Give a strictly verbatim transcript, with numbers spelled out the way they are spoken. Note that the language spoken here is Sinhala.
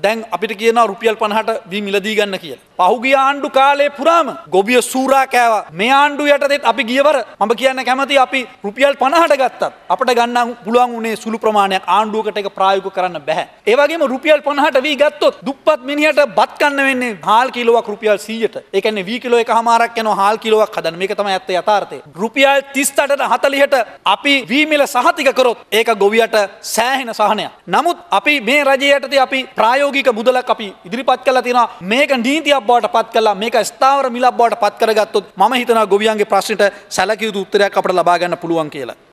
දැන් අපිට කියනවා රුපියල් පනහට වී මිලදී ගන්න කියලා. පහුගිය ආණ්ඩු කාලේ පුරාම ගොවිය සූරා කෑවා. මේ ආණ්ඩු යටතේත් අපි ගියවර මම කියන්න කැමතියි අපි රුපියල් පනහට ගත්තත් අපිට ගන්න පුළුවන් උනේ සුළු ප්‍රමාණයක්. ආණ්ඩුවකට ඒක ප්‍රායෝගික කරන්න බෑ. ඒ වගේම රුපියල් පනහට වී ගත්තොත් දුප්පත් මිනිහට බත් කන්න වෙන්නේ හාල් කිලෝවක් රුපියල් සීයට. ඒ කියන්නේ වී කිලෝ එකමාරක් යනවා හාල් කිලෝවක් හදන්න. මේක තමයි ඇත්ත යථාර්ථය. රුපියල් තිස් අටට හතළිහට අපි වී මිල සහතික කරොත් ඒක ගොවියට සෑහෙන සහනයක්. නමුත් අපි මේ රජයේ යටතේ අපි ප්‍රායෝගික මුදලක් අපි ඉදිරිපත් කළා තියෙනවා. මේක නීතියක් බවට පත් කළා. මේක ස්ථාවර මිලක් බවට පත් කරගත්තොත් මම හිතනවා ගොවියන්ගේ ප්‍රශ්නෙට සැලකිය යුතු උත්තරයක් අපිට ලබා ගන්න පුළුවන් කියලා.